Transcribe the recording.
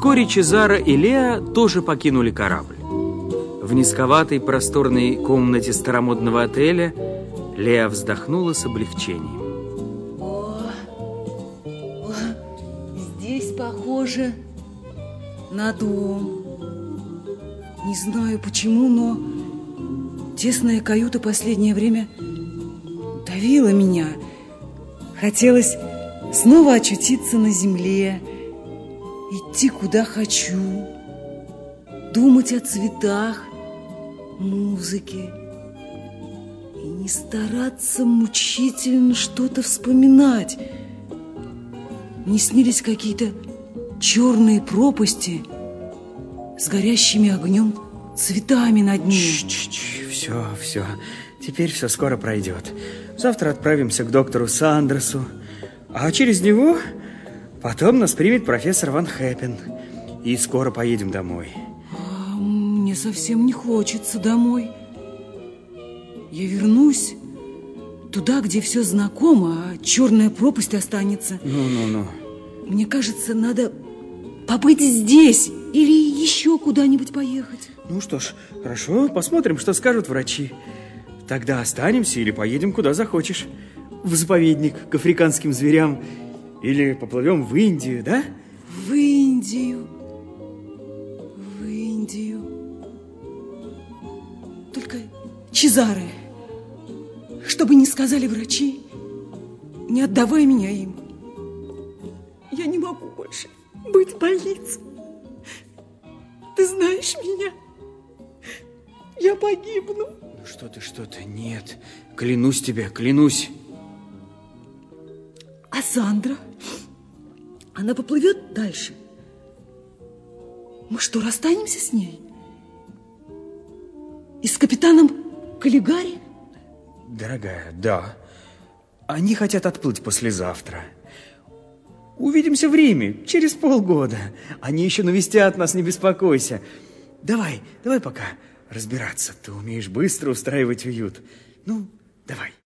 Вскоре Чезаро и Леа тоже покинули корабль. В низковатой просторной комнате старомодного отеля Леа вздохнула с облегчением. Здесь похоже на дом. Не знаю почему, но тесная каюта последнее время давила меня. Хотелось снова очутиться на земле, идти куда хочу, думать о цветах, музыке и не стараться мучительно что-то вспоминать. Не снились какие-то черные пропасти с горящими огнем цветами над ними. Все. Теперь все скоро пройдет. Завтра отправимся к доктору Сандерсу, а через него потом нас примет профессор Ван Хэппен. И скоро поедем домой. Мне совсем не хочется домой. Я вернусь туда, где все знакомо, а черная пропасть останется. Ну. Мне кажется, надо побыть здесь или еще куда-нибудь поехать. Ну что ж, хорошо, посмотрим, что скажут врачи. Тогда останемся или поедем куда захочешь. В заповедник, к африканским зверям. Или поплывем в Индию, да? В Индию. Только, Чезаро, чтобы не сказали врачи, не отдавай меня им. Я не могу больше быть в больнице. Ты знаешь меня. Я погибну. Ну что ты, нет. Клянусь тебе, клянусь. А Сандра? Она поплывет дальше? Мы что, расстанемся с ней? И с капитаном Каллигари? Дорогая, да. Они хотят отплыть послезавтра. Увидимся в Риме через полгода. Они еще навестят нас, не беспокойся. Давай пока разбираться. Ты умеешь быстро устраивать уют. Ну, давай.